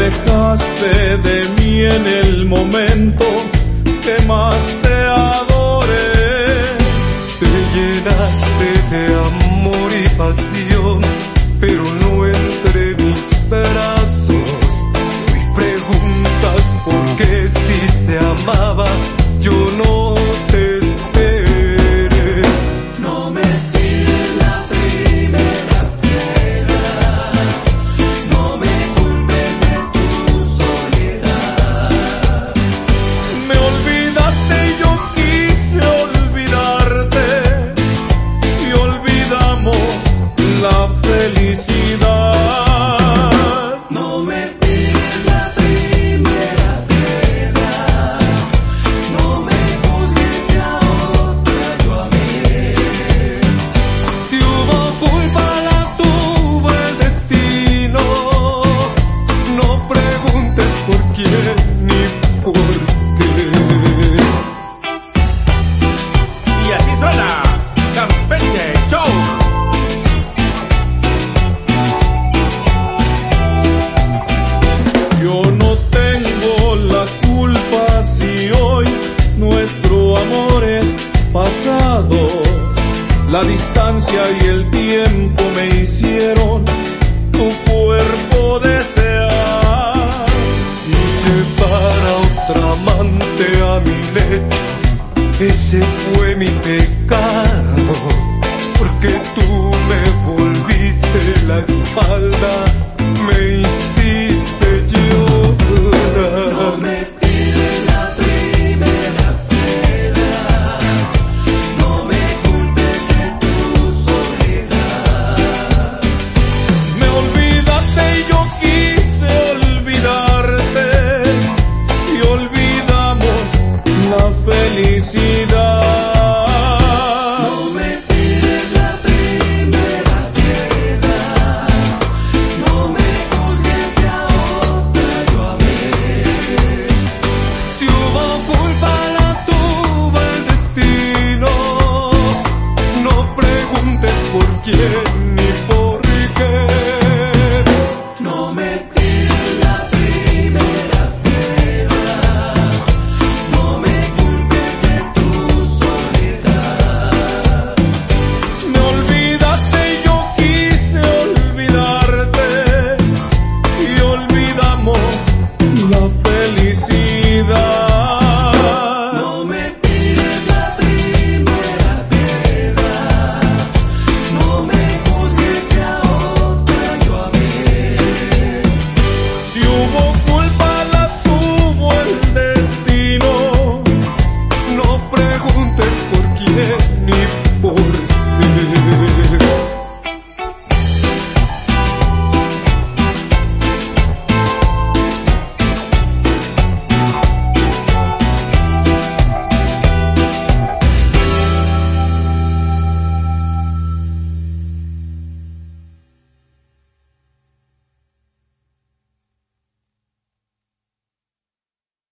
alejaste de mí en el momento que más te adoré. Te llenaste de amor y pasión, pero no entre mis brazos. Hoy preguntas por qué si te amaba, yo no te esperé. No me tires la primera piedra, no me culpes de tu soledad. Me olvidaste y yo quise olvidarte, y olvidamos la felicidad.